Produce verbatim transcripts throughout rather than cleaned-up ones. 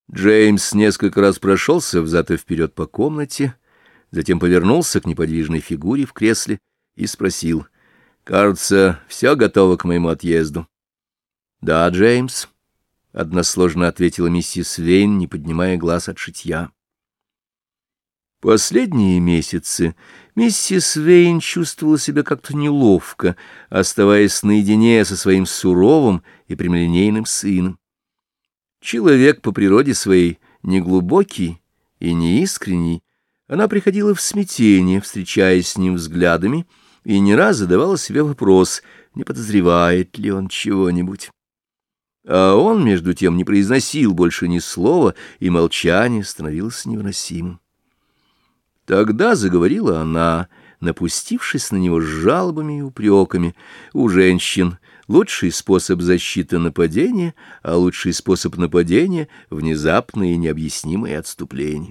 Джеймс несколько раз прошелся взад и вперед по комнате, затем повернулся к неподвижной фигуре в кресле и спросил: «Кажется, все готово к моему отъезду». «Да, Джеймс», — односложно ответила миссис Вейн, не поднимая глаз от шитья. Последние месяцы миссис Вейн чувствовала себя как-то неловко, оставаясь наедине со своим суровым и прямолинейным сыном. Человек по природе своей неглубокий и неискренний, она приходила в смятение, встречаясь с ним взглядами, и не раз задавала себе вопрос, не подозревает ли он чего-нибудь. А он, между тем, не произносил больше ни слова, и молчание становилось невыносимым. Тогда заговорила она, напустившись на него с жалобами и упреками. У женщин лучший способ защиты нападения, а лучший способ нападения — внезапные и необъяснимые отступления.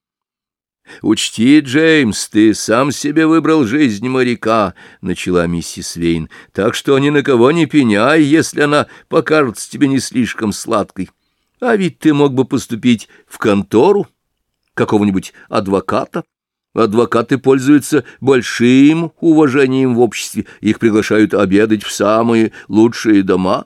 «Учти, Джеймс, ты сам себе выбрал жизнь моряка», — начала миссис Вейн, — «так что ни на кого не пеняй, если она покажется тебе не слишком сладкой. А ведь ты мог бы поступить в контору какого-нибудь адвоката. Адвокаты пользуются большим уважением в обществе, их приглашают обедать в самые лучшие дома».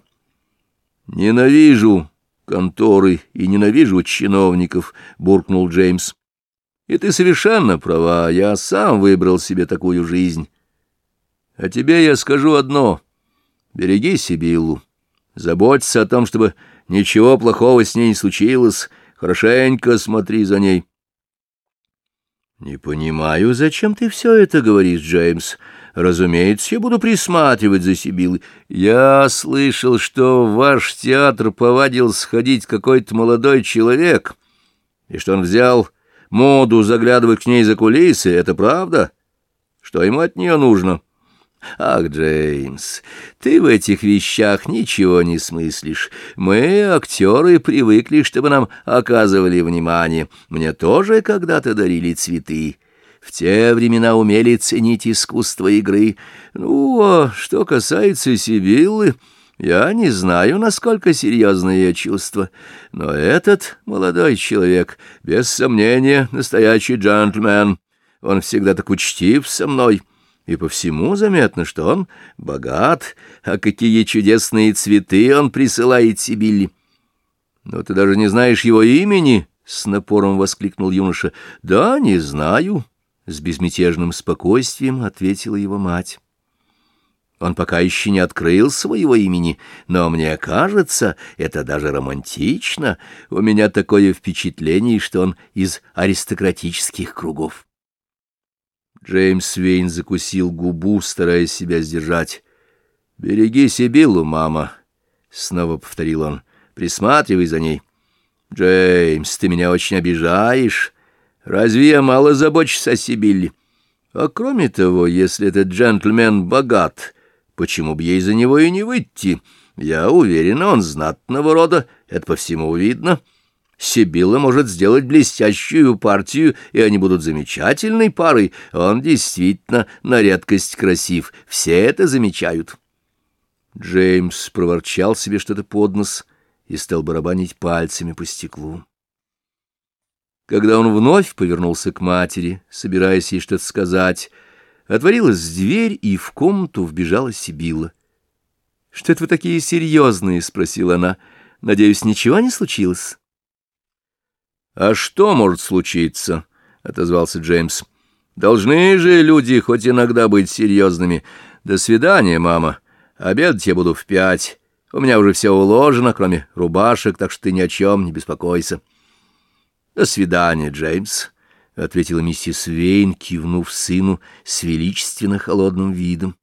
«Ненавижу конторы и ненавижу чиновников», — буркнул Джеймс. «И ты совершенно права, я сам выбрал себе такую жизнь. А тебе я скажу одно: береги Сибиллу, заботься о том, чтобы ничего плохого с ней не случилось, хорошенько смотри за ней». «Не понимаю, зачем ты все это говоришь, Джеймс? Разумеется, я буду присматривать за Сибиллой. Я слышал, что в ваш театр повадился ходить какой-то молодой человек, и что он взял моду заглядывать к ней за кулисы. Это правда? Что ему от нее нужно?» «Ах, Джеймс, ты в этих вещах ничего не смыслишь. Мы, актеры, привыкли, чтобы нам оказывали внимание. Мне тоже когда-то дарили цветы. В те времена умели ценить искусство игры. Ну, а что касается Сибиллы, я не знаю, насколько серьезны ее чувства. Но этот молодой человек, без сомнения, настоящий джентльмен. Он всегда так учтив со мной. И по всему заметно, что он богат, а какие чудесные цветы он присылает Сибилле. Но ты даже не знаешь его имени, — с напором воскликнул юноша. — Да, не знаю, — с безмятежным спокойствием ответила его мать. Он пока еще не открыл своего имени, но мне кажется, это даже романтично. У меня такое впечатление, что он из аристократических кругов. Джеймс Вейн закусил губу, стараясь себя сдержать. «Береги Сибиллу, мама», — снова повторил он. «Присматривай за ней». «Джеймс, ты меня очень обижаешь. Разве я мало забочусь о Сибилле? А кроме того, если этот джентльмен богат, почему бы ей за него и не выйти? Я уверен, он знатного рода, это по всему видно». Сибилла может сделать блестящую партию, и они будут замечательной парой. Он действительно на редкость красив. Все это замечают. Джеймс проворчал себе что-то под нос и стал барабанить пальцами по стеклу. Когда он вновь повернулся к матери, собираясь ей что-то сказать, отворилась дверь, и в комнату вбежала Сибилла. — «Что это вы такие серьезные?» — спросила она. — «Надеюсь, ничего не случилось?» «А что может случиться?» — отозвался Джеймс. «Должны же люди хоть иногда быть серьезными. До свидания, мама. Обедать я буду в пять. У меня уже все уложено, кроме рубашек, так что ты ни о чем не беспокойся». «До свидания, Джеймс», — ответила миссис Вейн, кивнув сыну с величественно холодным видом.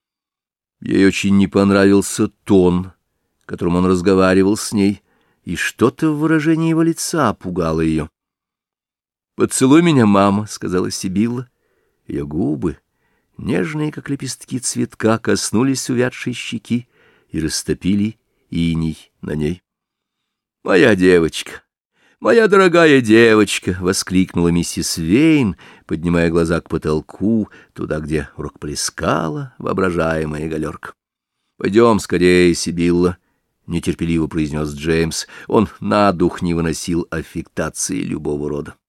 Ей очень не понравился тон, которым он разговаривал с ней, и что-то в выражении его лица пугало ее. «Поцелуй меня, мама», — сказала Сибилла. Ее губы, нежные, как лепестки цветка, коснулись увядшей щеки и растопили иней на ней. «Моя девочка, моя дорогая девочка!» — воскликнула миссис Вейн, поднимая глаза к потолку, туда, где рукоплескала воображаемая галерка. «Пойдем скорее, Сибилла. — нетерпеливо произнес Джеймс. Он на дух не выносил аффектации любого рода.